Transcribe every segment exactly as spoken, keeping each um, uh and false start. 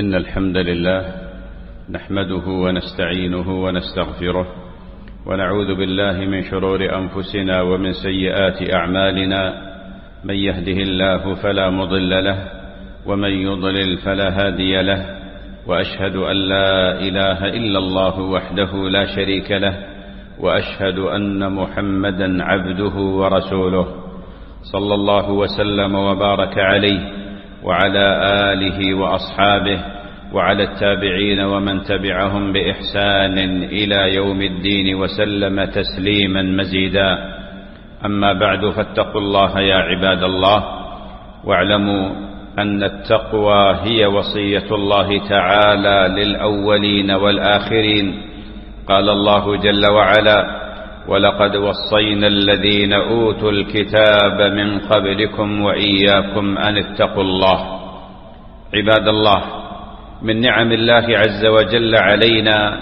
إن الحمد لله نحمده ونستعينه ونستغفره ونعوذ بالله من شرور أنفسنا ومن سيئات أعمالنا. من يهده الله فلا مضل له ومن يضلل فلا هادي له، وأشهد أن لا إله إلا الله وحده لا شريك له، وأشهد أن محمدا عبده ورسوله صلى الله وسلم وبارك عليه وعلى آله وأصحابه وعلى التابعين ومن تبعهم بإحسان إلى يوم الدين وسلم تسليما مزيدا. أما بعد، فاتقوا الله يا عباد الله، واعلموا أن التقوى هي وصية الله تعالى للأولين والآخرين. قال الله جل وعلا: ولقد وصينا الذين أوتوا الكتاب من قبلكم وإياكم أن اتقوا الله. عباد الله، من نعم الله عز وجل علينا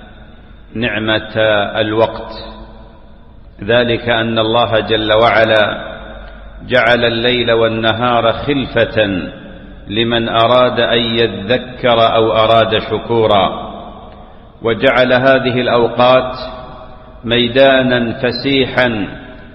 نعمة الوقت، ذلك أن الله جل وعلا جعل الليل والنهار خلفة لمن أراد أن يذكر أو أراد شكورا، وجعل هذه الأوقات ميدانا فسيحا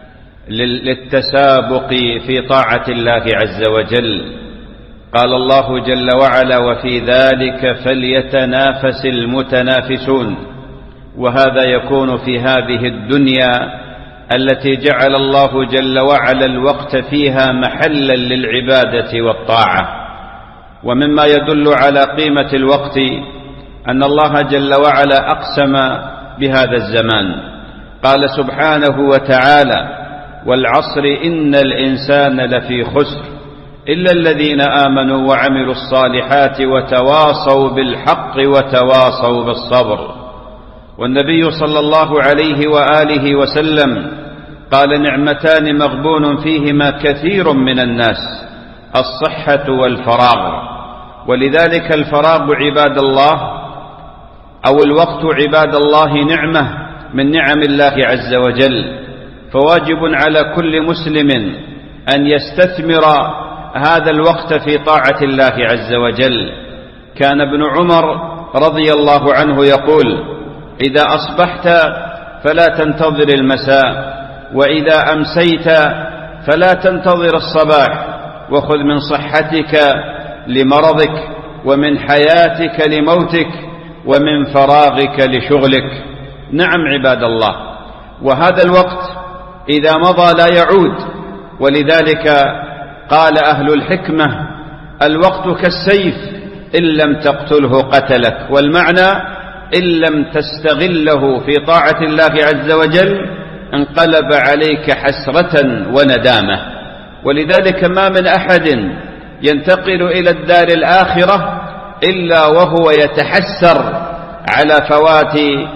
للتسابق في طاعة الله عز وجل. قال الله جل وعلا: وفي ذلك فليتنافس المتنافسون. وهذا يكون في هذه الدنيا التي جعل الله جل وعلا الوقت فيها محلا للعبادة والطاعة. ومما يدل على قيمة الوقت أن الله جل وعلا أقسم بهذا الزمان. قال سبحانه وتعالى: والعصر إن الإنسان لفي خسر إلا الذين آمنوا وعملوا الصالحات وتواصوا بالحق وتواصوا بالصبر. والنبي صلى الله عليه وآله وسلم قال: نعمتان مغبون فيهما كثير من الناس، الصحة والفراغ. ولذلك الفراغ عباد الله أو الوقت عباد الله نعمة من نعم الله عز وجل، فواجب على كل مسلم أن يستثمر هذا الوقت في طاعة الله عز وجل. كان ابن عمر رضي الله عنه يقول: إذا أصبحت فلا تنتظر المساء، وإذا أمسيت فلا تنتظر الصباح، وخذ من صحتك لمرضك، ومن حياتك لموتك، ومن فراغك لشغلك. نعم عباد الله، وهذا الوقت إذا مضى لا يعود. ولذلك قال أهل الحكمة: الوقت كالسيف إن لم تقتله قتلك. والمعنى إن لم تستغله في طاعة الله عز وجل انقلب عليك حسرة وندامة. ولذلك ما من أحد ينتقل إلى الدار الآخرة إلا وهو يتحسر على فوات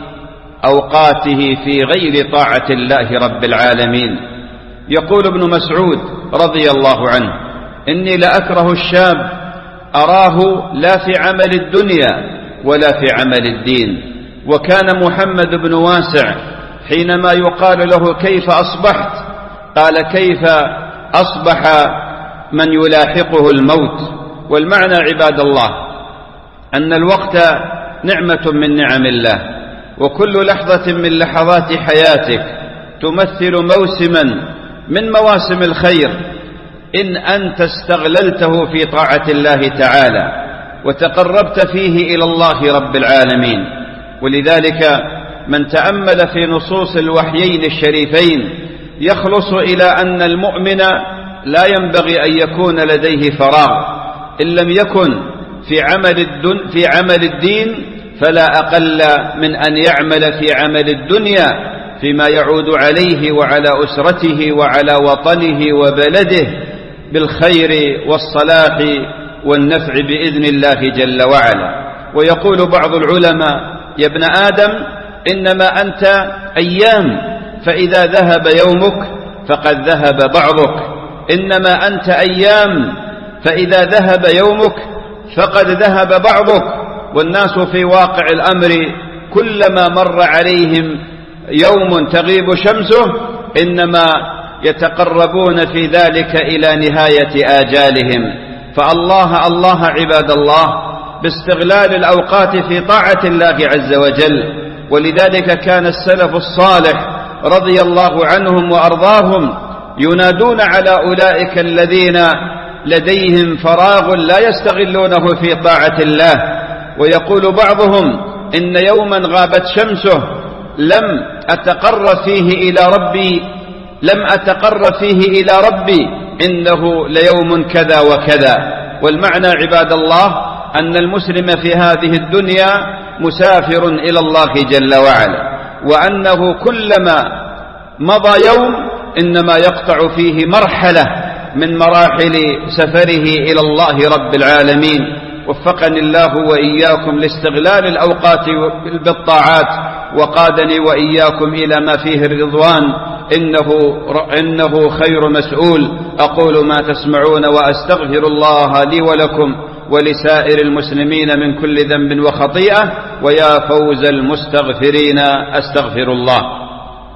أوقاته في غير طاعة الله رب العالمين. يقول ابن مسعود رضي الله عنه: إني لأكره الشاب أراه لا في عمل الدنيا ولا في عمل الدين. وكان محمد بن واسع حينما يقال له: كيف أصبحت؟ قال: كيف أصبح من يلاحقه الموت. والمعنى عباد الله أن الوقت نعمة من نعم الله، وكل لحظة من لحظات حياتك تمثل موسما من مواسم الخير إن أنت استغللته في طاعة الله تعالى وتقربت فيه إلى الله رب العالمين. ولذلك من تأمل في نصوص الوحيين الشريفين يخلص إلى أن المؤمن لا ينبغي أن يكون لديه فراغ، إن لم يكن في عمل الدن في عمل الدين فلا أقل من أن يعمل في عمل الدنيا فيما يعود عليه وعلى أسرته وعلى وطنه وبلده بالخير والصلاح والنفع بإذن الله جل وعلا. ويقول بعض العلماء: يا ابن آدم إنما أنت أيام، فإذا ذهب يومك فقد ذهب بعضك. إنما أنت أيام، فإذا ذهب يومك فقد ذهب بعضك. والناس في واقع الأمر كلما مر عليهم يوم تغيب شمسه إنما يتقربون في ذلك إلى نهاية آجالهم. فالله الله عباد الله باستغلال الأوقات في طاعة الله عز وجل. ولذلك كان السلف الصالح رضي الله عنهم وأرضاهم ينادون على أولئك الذين لديهم فراغ لا يستغلونه في طاعة الله، ويقول بعضهم إن يوما غابت شمسه لم أتقرب فيه إلى ربي لم أتقرب فيه إلى ربي إنه ليوم كذا وكذا. والمعنى عباد الله أن المسلم في هذه الدنيا مسافر إلى الله جل وعلا، وأنه كلما مضى يوم إنما يقطع فيه مرحلة من مراحل سفره إلى الله رب العالمين. وفقني الله وإياكم لاستغلال الأوقات بالطاعات، وقادني وإياكم إلى ما فيه الرضوان، إنه, إنه خير مسؤول. أقول ما تسمعون وأستغفر الله لي ولكم ولسائر المسلمين من كل ذنب وخطيئة، ويا فوز المستغفرين أستغفر الله.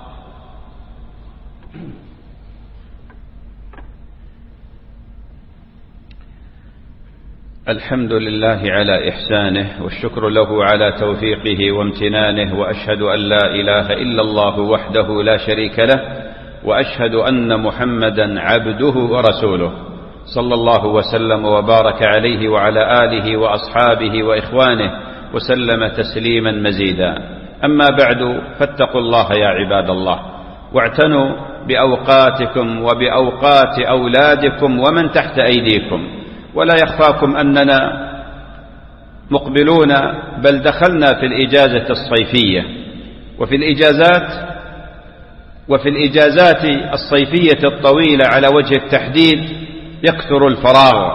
الحمد لله على إحسانه، والشكر له على توفيقه وامتنانه، وأشهد أن لا إله إلا الله وحده لا شريك له، وأشهد أن محمدا عبده ورسوله، صلى الله وسلم وبارك عليه وعلى آله وأصحابه وإخوانه وسلم تسليما مزيدا. أما بعد، فاتقوا الله يا عباد الله، واعتنوا بأوقاتكم وبأوقات أولادكم ومن تحت أيديكم. ولا يخفاكم أننا مقبلون بل دخلنا في الإجازة الصيفية، وفي الإجازات وفي الإجازات الصيفية الطويلة على وجه التحديد يكثر الفراغ،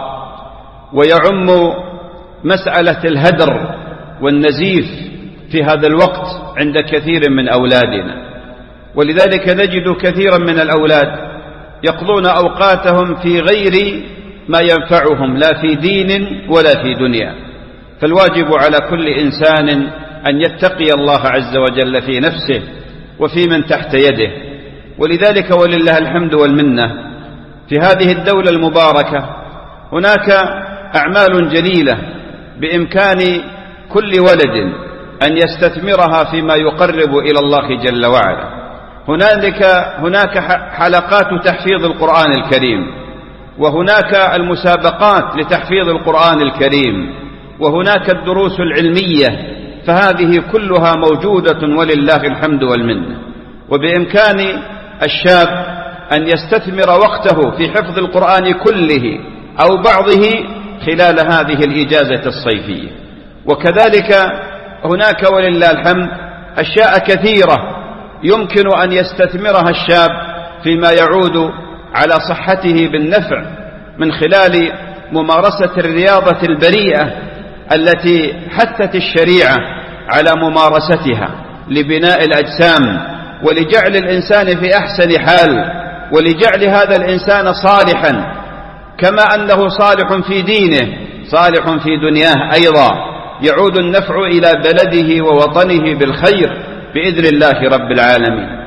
ويعم مسألة الهدر والنزيف في هذا الوقت عند كثير من أولادنا. ولذلك نجد كثيرا من الأولاد يقضون أوقاتهم في غير ما ينفعهم لا في دين ولا في دنيا. فالواجب على كل إنسان أن يتقي الله عز وجل في نفسه وفي من تحت يده. ولذلك ولله الحمد والمنة في هذه الدولة المباركة هناك أعمال جليلة بإمكان كل ولد أن يستثمرها فيما يقرب إلى الله جل وعلا. هناك هناك حلقات تحفيظ القرآن الكريم، وهناك المسابقات لتحفيظ القرآن الكريم، وهناك الدروس العلمية، فهذه كلها موجودة ولله الحمد والمنة. وبإمكان الشاب أن يستثمر وقته في حفظ القرآن كله أو بعضه خلال هذه الإجازة الصيفية. وكذلك هناك ولله الحمد أشياء كثيرة يمكن أن يستثمرها الشاب فيما يعود على صحته بالنفع من خلال ممارسة الرياضة البريئة التي حثت الشريعة على ممارستها لبناء الأجسام ولجعل الإنسان في أحسن حال، ولجعل هذا الإنسان صالحا كما أنه صالح في دينه صالح في دنياه أيضا، يعود النفع إلى بلده ووطنه بالخير بإذن الله رب العالمين.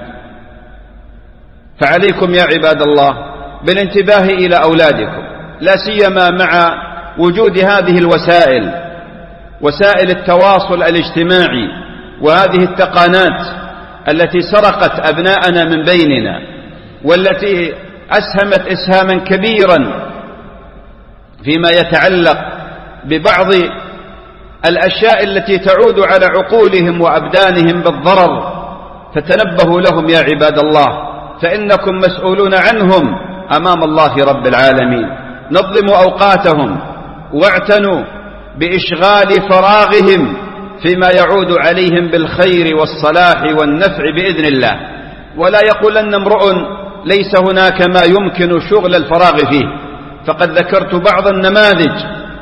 فعليكم يا عباد الله بالانتباه إلى أولادكم، لا سيما مع وجود هذه الوسائل، وسائل التواصل الاجتماعي وهذه التقنيات التي سرقت أبناءنا من بيننا، والتي أسهمت إسهاما كبيرا فيما يتعلق ببعض الأشياء التي تعود على عقولهم وأبدانهم بالضرر. فتنبهوا لهم يا عباد الله، فإنكم مسؤولون عنهم أمام الله رب العالمين. نظموا أوقاتهم واعتنوا بإشغال فراغهم فيما يعود عليهم بالخير والصلاح والنفع بإذن الله. ولا يقولن امرؤ ليس هناك ما يمكن شغل الفراغ فيه، فقد ذكرت بعض النماذج،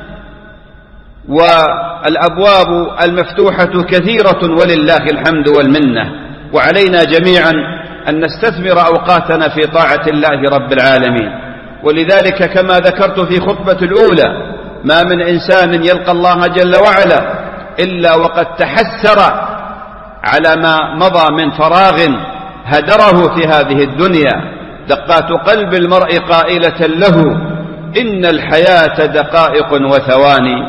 والأبواب المفتوحة كثيرة ولله الحمد والمنة. وعلينا جميعا أن نستثمر أوقاتنا في طاعة الله رب العالمين. ولذلك كما ذكرت في خطبة الأولى، ما من إنسان يلقى الله جل وعلا إلا وقد تحسر على ما مضى من فراغ هدره في هذه الدنيا. دقات قلب المرء قائلة له إن الحياة دقائق وثواني،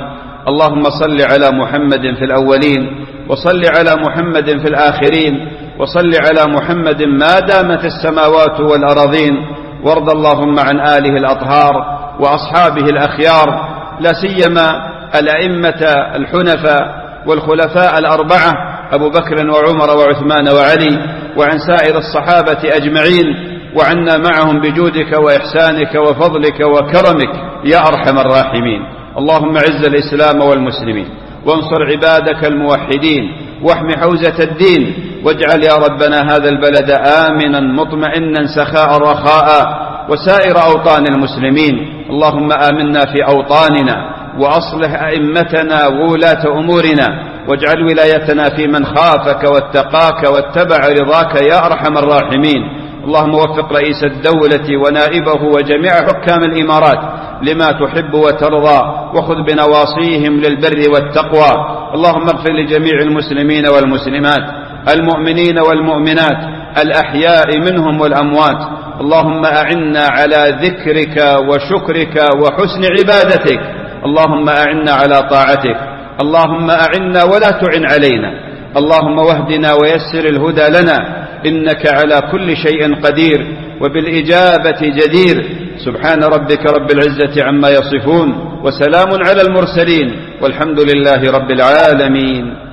اللهم صل على محمد في الأولين، وصل على محمد في الآخرين، وصل على محمد ما دامت السماوات والأراضين. وارض اللهم عن آله الأطهار وأصحابه الأخيار، لا سيما الأئمة الحنفاء والخلفاء الأربعة أبو بكر وعمر وعثمان وعلي، وعن سائر الصحابة أجمعين، وعنا معهم بجودك وإحسانك وفضلك وكرمك يا أرحم الراحمين. اللهم عز الإسلام والمسلمين، وانصر عبادك الموحدين، واحم حوزة الدين، واجعل يا ربنا هذا البلد آمنا مطمئنا سخاء رخاء، وسائر أوطان المسلمين. اللهم آمنا في أوطاننا، وأصلح أئمتنا وولاة أمورنا، واجعل ولايتنا في من خافك واتقاك واتبع رضاك يا أرحم الراحمين. اللهم وفق رئيس الدولة ونائبه وجميع حكام الإمارات لما تحب وترضى، وخذ بنواصيهم للبر والتقوى. اللهم اغفر لجميع المسلمين والمسلمات، المؤمنين والمؤمنات، الأحياء منهم والأموات. اللهم أعنا على ذكرك وشكرك وحسن عبادتك. اللهم أعنا على طاعتك. اللهم أعنا ولا تعن علينا. اللهم واهدنا ويسر الهدى لنا، إنك على كل شيء قدير وبالإجابة جدير. سبحان ربك رب العزة عما يصفون، وسلام على المرسلين، والحمد لله رب العالمين.